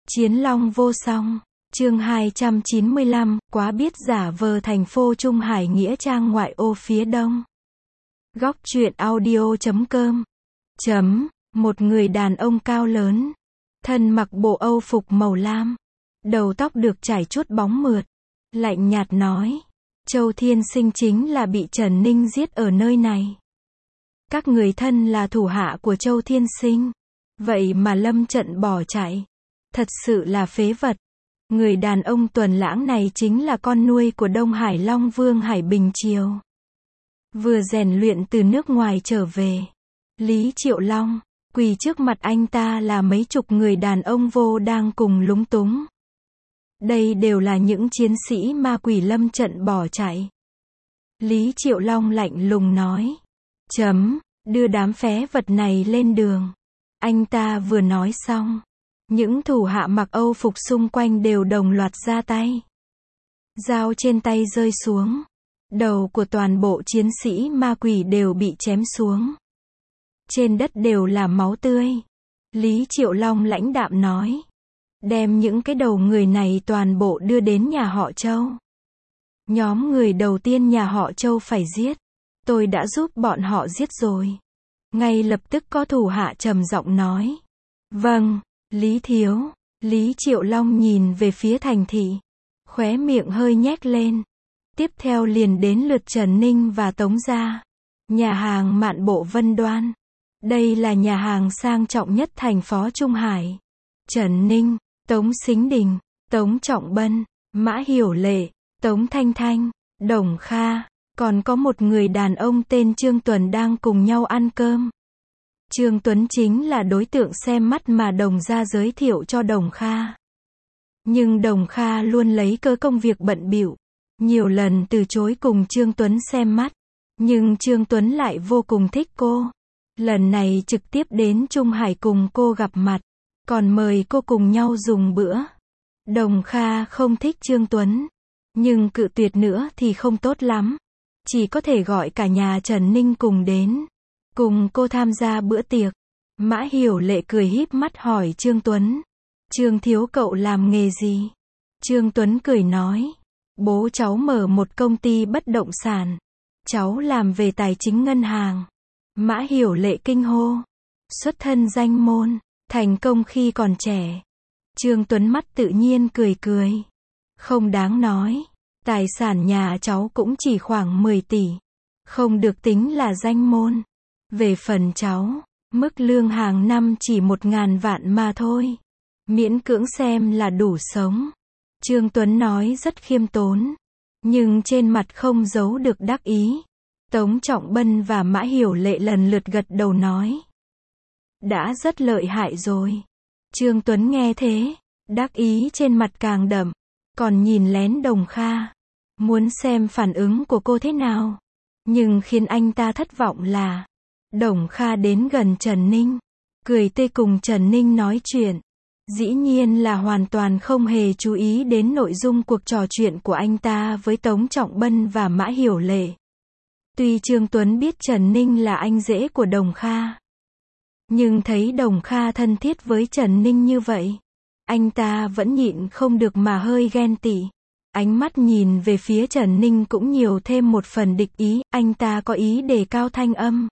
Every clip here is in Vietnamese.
Chiến long vô song. Chương 295, quá biết giả vờ thành phố Trung Hải nghĩa trang ngoại ô phía đông. Góc truyện audio.com. Một người đàn ông cao lớn, thân mặc bộ âu phục màu lam, đầu tóc được chải chuốt bóng mượt, lạnh nhạt nói: Châu Thiên Sinh chính là bị Trần Ninh giết ở nơi này. Các người thân là thủ hạ của Châu Thiên Sinh, vậy mà lâm trận bỏ chạy, thật sự là phế vật. Người đàn ông tuần lãng này chính là con nuôi của Đông Hải Long Vương Hải Bình Triều, vừa rèn luyện từ nước ngoài trở về. Lý Triệu Long, quỳ trước mặt anh ta là mấy chục người đàn ông vô đang cùng lúng túng. Đây đều là những chiến sĩ ma quỷ lâm trận bỏ chạy. Lý Triệu Long lạnh lùng nói: đưa đám phế vật này lên đường. Anh ta vừa nói xong, những thủ hạ mặc âu phục xung quanh đều đồng loạt ra tay. Dao trên tay rơi xuống, đầu của toàn bộ chiến sĩ ma quỷ đều bị chém xuống. Trên đất đều là máu tươi. Lý Triệu Long lãnh đạm nói: đem những cái đầu người này toàn bộ đưa đến nhà họ Châu. Nhóm người đầu tiên nhà họ Châu phải giết, tôi đã giúp bọn họ giết rồi. Ngay lập tức có thủ hạ trầm giọng nói: vâng, Lý thiếu. Lý Triệu Long nhìn về phía thành thị, khóe miệng hơi nhếch lên. Tiếp theo liền đến lượt Trần Ninh và Tống gia. Nhà hàng Mạn Bộ Vân Đoan. Đây là nhà hàng sang trọng nhất thành phố Trung Hải. Trần Ninh, Tống Sính Đình, Tống Trọng Bân, Mã Hiểu Lệ, Tống Thanh Thanh, Đồng Kha, còn có một người đàn ông tên Trương Tuấn đang cùng nhau ăn cơm. Trương Tuấn chính là đối tượng xem mắt mà Đồng gia giới thiệu cho Đồng Kha. Nhưng Đồng Kha luôn lấy cớ công việc bận bịu, nhiều lần từ chối cùng Trương Tuấn xem mắt. Nhưng Trương Tuấn lại vô cùng thích cô. Lần này trực tiếp đến Trung Hải cùng cô gặp mặt, còn mời cô cùng nhau dùng bữa. Đồng Kha không thích Trương Tuấn, nhưng cự tuyệt nữa thì không tốt lắm. Chỉ có thể gọi cả nhà Trần Ninh cùng đến, cùng cô tham gia bữa tiệc. Mã Hiểu Lệ cười híp mắt hỏi Trương Tuấn: Trương thiếu cậu làm nghề gì? Trương Tuấn cười nói: bố cháu mở một công ty bất động sản. Cháu làm về tài chính ngân hàng. Mã Hiểu Lệ kinh hô: xuất thân danh môn, thành công khi còn trẻ. Trương Tuấn mắt tự nhiên cười cười: không đáng nói, tài sản nhà cháu cũng chỉ khoảng 10 tỷ, không được tính là danh môn. Về phần cháu, mức lương hàng năm chỉ 1.000 vạn mà thôi, miễn cưỡng xem là đủ sống. Trương Tuấn nói rất khiêm tốn, nhưng trên mặt không giấu được đắc ý. Tống Trọng Bân và Mã Hiểu Lệ lần lượt gật đầu nói: đã rất lợi hại rồi. Trương Tuấn nghe thế, đắc ý trên mặt càng đậm, còn nhìn lén Đồng Kha, muốn xem phản ứng của cô thế nào. Nhưng khiến anh ta thất vọng là, Đồng Kha đến gần Trần Ninh, cười tươi cùng Trần Ninh nói chuyện. Dĩ nhiên là hoàn toàn không hề chú ý đến nội dung cuộc trò chuyện của anh ta với Tống Trọng Bân và Mã Hiểu Lệ. Tuy Trương Tuấn biết Trần Ninh là anh rể của Đồng Kha, nhưng thấy Đồng Kha thân thiết với Trần Ninh như vậy, anh ta vẫn nhịn không được mà hơi ghen tị. Ánh mắt nhìn về phía Trần Ninh cũng nhiều thêm một phần địch ý. Anh ta có ý đề cao thanh âm,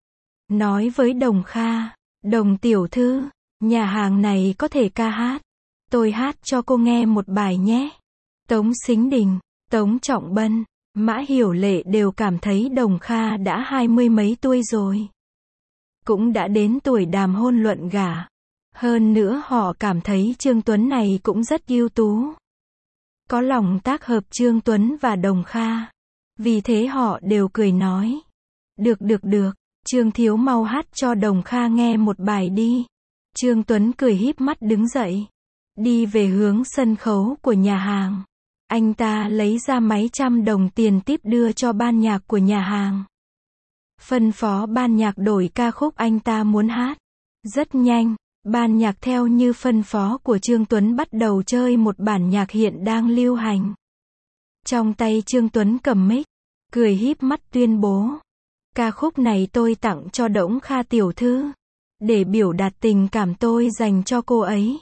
nói với Đồng Kha: Đồng tiểu thư, nhà hàng này có thể ca hát, tôi hát cho cô nghe một bài nhé. Tống Sính Đình, Tống Trọng Bân, Mã Hiểu Lệ đều cảm thấy Đồng Kha đã 20 mấy tuổi rồi, cũng đã đến tuổi đàm hôn luận gả. Hơn nữa họ cảm thấy Trương Tuấn này cũng rất ưu tú, có lòng tác hợp Trương Tuấn và Đồng Kha. Vì thế họ đều cười nói: được, Trương thiếu mau hát cho Đồng Kha nghe một bài đi. Trương Tuấn cười híp mắt đứng dậy, đi về hướng sân khấu của nhà hàng. Anh ta lấy ra mấy trăm đồng tiền tip đưa cho ban nhạc của nhà hàng, phân phó ban nhạc đổi ca khúc anh ta muốn hát. Rất nhanh, ban nhạc theo như phân phó của Trương Tuấn bắt đầu chơi một bản nhạc hiện đang lưu hành. Trong tay Trương Tuấn cầm mic, cười híp mắt tuyên bố: ca khúc này tôi tặng cho Đổng Kha tiểu thư, để biểu đạt tình cảm tôi dành cho cô ấy.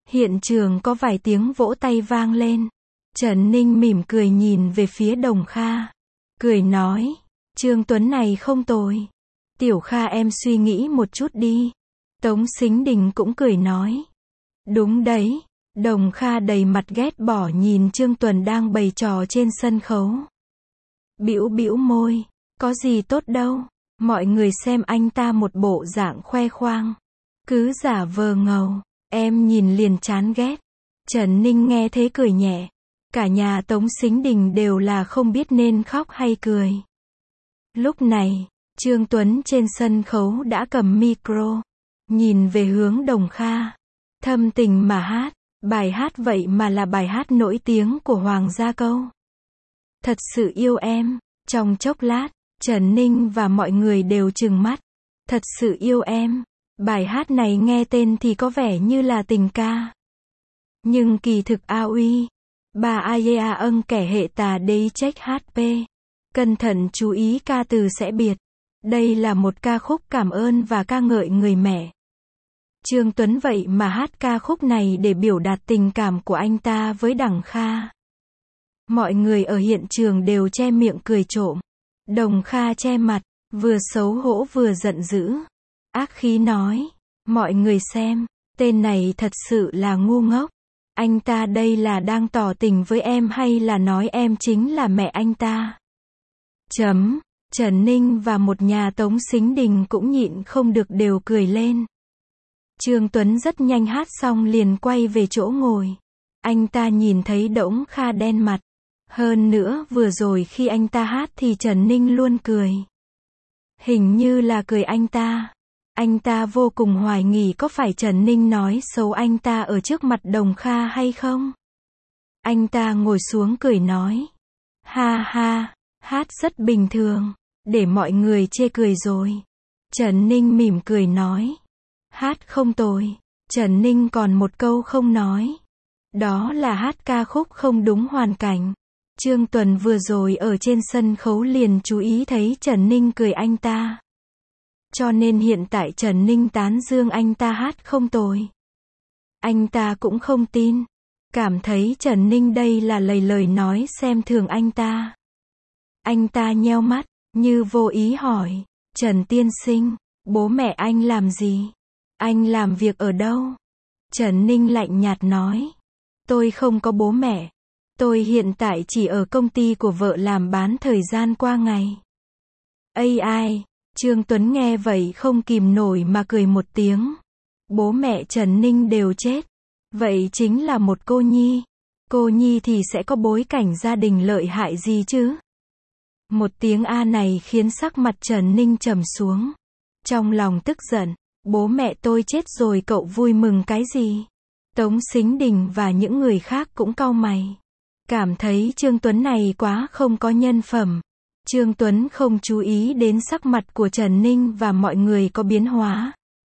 Hiện trường có vài tiếng vỗ tay vang lên. Trần Ninh mỉm cười nhìn về phía Đồng Kha. Cười nói, Trương Tuấn này không tồi. Tiểu Kha em suy nghĩ một chút đi. Tống Sính Đình cũng cười nói. Đúng đấy. Đồng Kha đầy mặt ghét bỏ nhìn Trương Tuấn đang bày trò trên sân khấu. Bĩu bĩu môi. Có gì tốt đâu. Mọi người xem anh ta một bộ dạng khoe khoang. Cứ giả vờ ngầu. Em nhìn liền chán ghét. Trần Ninh nghe thế cười nhẹ. Cả nhà Tống Sính Đình đều là không biết nên khóc hay cười. Lúc này, Trương Tuấn trên sân khấu đã cầm micro. Nhìn về hướng Đồng Kha. Thâm tình mà hát. Bài hát vậy mà là bài hát nổi tiếng của Hoàng Gia Câu. Thật sự yêu em. Trong chốc lát, Trần Ninh và mọi người đều trừng mắt. Thật sự yêu em. Bài hát này nghe tên thì có vẻ như là tình ca. Nhưng kỳ thực a uy. Bà Aya âng kẻ hệ tà đế trách HP. Cẩn thận chú ý ca từ sẽ biệt. Đây là một ca khúc cảm ơn và ca ngợi người mẹ. Trương Tuấn vậy mà hát ca khúc này để biểu đạt tình cảm của anh ta với Đằng Kha. Mọi người ở hiện trường đều che miệng cười trộm. Đồng Kha che mặt, vừa xấu hổ vừa giận dữ. Ác khí nói, mọi người xem, tên này thật sự là ngu ngốc. Anh ta đây là đang tỏ tình với em hay là nói em chính là mẹ anh ta? Trần Ninh và một nhà Tống Sính Đình cũng nhịn không được đều cười lên. Trương Tuấn rất nhanh hát xong liền quay về chỗ ngồi. Anh ta nhìn thấy Đổng Kha đen mặt. Hơn nữa vừa rồi khi anh ta hát thì Trần Ninh luôn cười. Hình như là cười anh ta. Anh ta vô cùng hoài nghi có phải Trần Ninh nói xấu anh ta ở trước mặt Đồng Kha hay không. Anh ta ngồi xuống cười nói. Ha ha, hát rất bình thường, để mọi người chê cười rồi. Trần Ninh mỉm cười nói. Hát không tồi. Trần Ninh còn một câu không nói. Đó là hát ca khúc không đúng hoàn cảnh. Trương Tuấn vừa rồi ở trên sân khấu liền chú ý thấy Trần Ninh cười anh ta. Cho nên hiện tại Trần Ninh tán dương anh ta hát không tồi. Anh ta cũng không tin. Cảm thấy Trần Ninh đây là lời nói xem thường anh ta. Anh ta nheo mắt, như vô ý hỏi. Trần tiên sinh, bố mẹ anh làm gì? Anh làm việc ở đâu? Trần Ninh lạnh nhạt nói. Tôi không có bố mẹ. Tôi hiện tại chỉ ở công ty của vợ làm bán thời gian qua ngày. Ai? Trương Tuấn nghe vậy không kìm nổi mà cười một tiếng. Bố mẹ Trần Ninh đều chết. Vậy chính là một cô nhi. Cô nhi thì sẽ có bối cảnh gia đình lợi hại gì chứ? Một tiếng A này khiến sắc mặt Trần Ninh trầm xuống. Trong lòng tức giận. Bố mẹ tôi chết rồi cậu vui mừng cái gì? Tống Sính Đình và những người khác cũng cau mày. Cảm thấy Trương Tuấn này quá không có nhân phẩm. Trương Tuấn không chú ý đến sắc mặt của Trần Ninh và mọi người có biến hóa.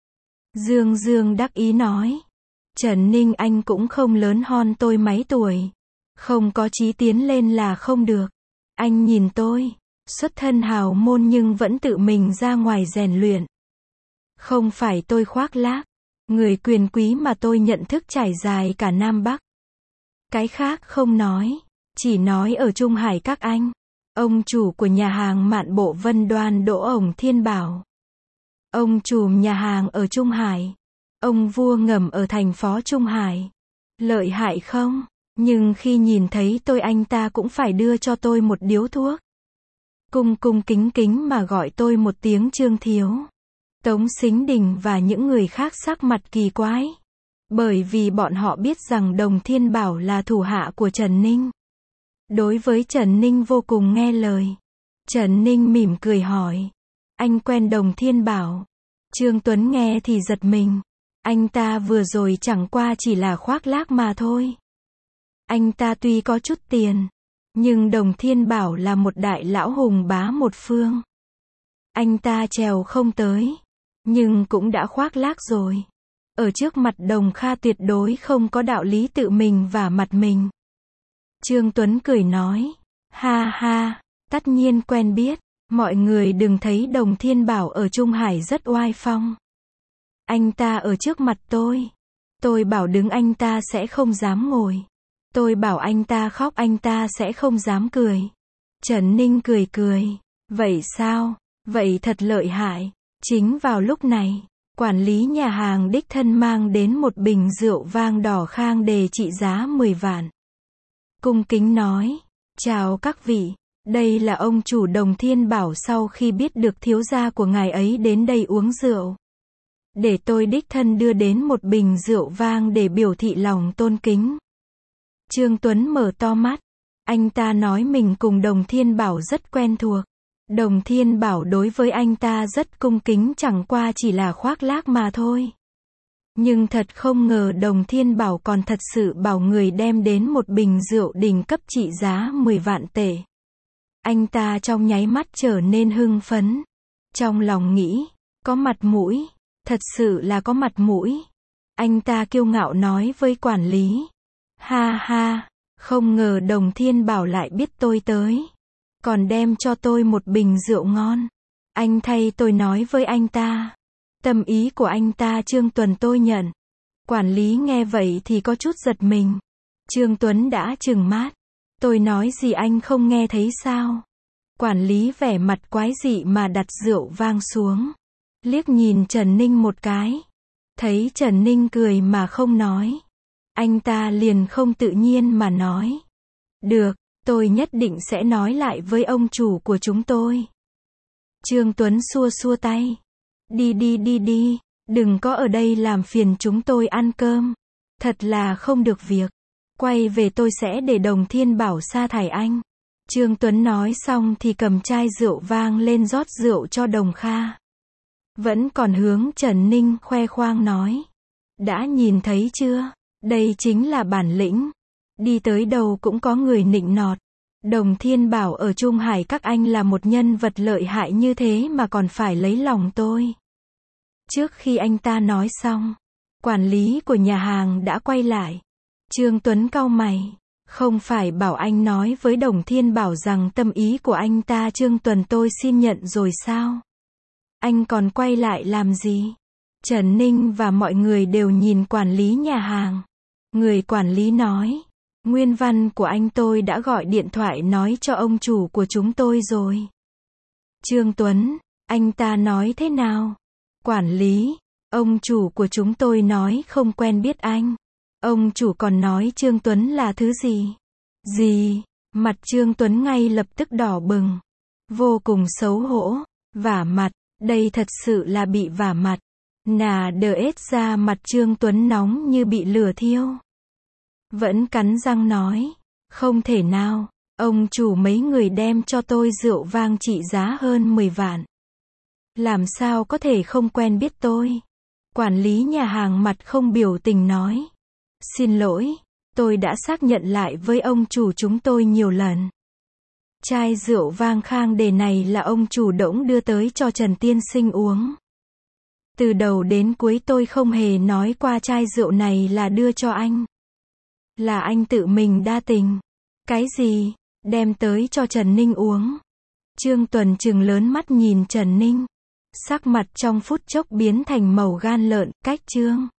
Dương đắc ý nói. Trần Ninh anh cũng không lớn hơn tôi mấy tuổi. Không có chí tiến lên là không được. Anh nhìn tôi, xuất thân hào môn nhưng vẫn tự mình ra ngoài rèn luyện. Không phải tôi khoác lác. Người quyền quý mà tôi nhận thức trải dài cả Nam Bắc. Cái khác không nói. Chỉ nói ở Trung Hải các anh. Ông chủ của nhà hàng Mạn Bộ Vân Đoan Đỗ Ổng Thiên Bảo. Ông trùm nhà hàng ở Trung Hải. Ông vua ngầm ở thành phố Trung Hải. Lợi hại không? Nhưng khi nhìn thấy tôi anh ta cũng phải đưa cho tôi một điếu thuốc. Cung kính mà gọi tôi một tiếng Trương Thiếu. Tống Sính Đình và những người khác sắc mặt kỳ quái. Bởi vì bọn họ biết rằng Đồng Thiên Bảo là thủ hạ của Trần Ninh. Đối với Trần Ninh vô cùng nghe lời. Trần Ninh mỉm cười hỏi. Anh quen Đồng Thiên Bảo? Trương Tuấn nghe thì giật mình. Anh ta vừa rồi chẳng qua chỉ là khoác lác mà thôi. Anh ta tuy có chút tiền. Nhưng Đồng Thiên Bảo là một đại lão hùng bá một phương. Anh ta trèo không tới. Nhưng cũng đã khoác lác rồi. Ở trước mặt Đồng Kha tuyệt đối không có đạo lý tự mình vả mặt mình. Trương Tuấn cười nói. Ha ha, tất nhiên quen biết. Mọi người đừng thấy Đồng Thiên Bảo ở Trung Hải rất oai phong. Anh ta ở trước mặt tôi. Tôi bảo đứng anh ta sẽ không dám ngồi. Tôi bảo anh ta khóc anh ta sẽ không dám cười. Trần Ninh cười cười. Vậy sao? Vậy thật lợi hại. Chính vào lúc này, quản lý nhà hàng đích thân mang đến một bình rượu vang đỏ khang đề trị giá 10 vạn. Cung kính nói, chào các vị, đây là ông chủ Đồng Thiên Bảo sau khi biết được thiếu gia của ngài ấy đến đây uống rượu. Để tôi đích thân đưa đến một bình rượu vang để biểu thị lòng tôn kính. Trương Tuấn mở to mắt. Anh ta nói mình cùng Đồng Thiên Bảo rất quen thuộc. Đồng Thiên Bảo đối với anh ta rất cung kính chẳng qua chỉ là khoác lác mà thôi. Nhưng thật không ngờ Đồng Thiên Bảo còn thật sự bảo người đem đến một bình rượu đỉnh cấp trị giá 10 vạn tệ. Anh ta trong nháy mắt trở nên hưng phấn. Trong lòng nghĩ, có mặt mũi, thật sự là có mặt mũi. Anh ta kiêu ngạo nói với quản lý. Ha ha, không ngờ Đồng Thiên Bảo lại biết tôi tới. Còn đem cho tôi một bình rượu ngon. Anh thay tôi nói với anh ta. Tâm ý của anh ta Trương Tuấn tôi nhận. Quản lý nghe vậy thì có chút giật mình. Trương Tuấn đã trừng mắt. Tôi nói gì anh không nghe thấy sao? Quản lý vẻ mặt quái dị mà đặt rượu vang xuống. Liếc nhìn Trần Ninh một cái. Thấy Trần Ninh cười mà không nói. Anh ta liền không tự nhiên mà nói. Được, tôi nhất định sẽ nói lại với ông chủ của chúng tôi. Trương Tuấn xua xua tay. Đi, đừng có ở đây làm phiền chúng tôi ăn cơm. Thật là không được việc. Quay về tôi sẽ để Đồng Thiên Bảo sa thải anh. Trương Tuấn nói xong thì cầm chai rượu vang lên rót rượu cho Đồng Kha. Vẫn còn hướng Trần Ninh khoe khoang nói. Đã nhìn thấy chưa? Đây chính là bản lĩnh. Đi tới đâu cũng có người nịnh nọt. Đồng Thiên Bảo ở Trung Hải các anh là một nhân vật lợi hại như thế mà còn phải lấy lòng tôi. Trước khi anh ta nói xong, quản lý của nhà hàng đã quay lại. Trương Tuấn cau mày. Không phải bảo anh nói với Đồng Thiên Bảo rằng tâm ý của anh ta Trương Tuấn tôi xin nhận rồi sao? Anh còn quay lại làm gì? Trần Ninh và mọi người đều nhìn quản lý nhà hàng. Người quản lý nói. Nguyên văn của anh tôi đã gọi điện thoại nói cho ông chủ của chúng tôi rồi. Trương Tuấn, anh ta nói thế nào? Quản lý, ông chủ của chúng tôi nói không quen biết anh. Ông chủ còn nói Trương Tuấn là thứ gì? Gì? Mặt Trương Tuấn ngay lập tức đỏ bừng. Vô cùng xấu hổ. Vả mặt, đây thật sự là bị vả mặt. Nà đờ ết ra mặt Trương Tuấn nóng như bị lửa thiêu. Vẫn cắn răng nói. Không thể nào, ông chủ mấy người đem cho tôi rượu vang trị giá hơn 10 vạn. Làm sao có thể không quen biết tôi? Quản lý nhà hàng mặt không biểu tình nói. Xin lỗi, tôi đã xác nhận lại với ông chủ chúng tôi nhiều lần. Chai rượu vang khang đề này là ông chủ Đỗng đưa tới cho Trần Tiên Sinh uống. Từ đầu đến cuối tôi không hề nói qua chai rượu này là đưa cho anh. Là anh tự mình đa tình. Cái gì? Đem tới cho Trần Ninh uống. Trương Tuấn trừng lớn mắt nhìn Trần Ninh. Sắc mặt trong phút chốc biến thành màu gan lợn, cách Trương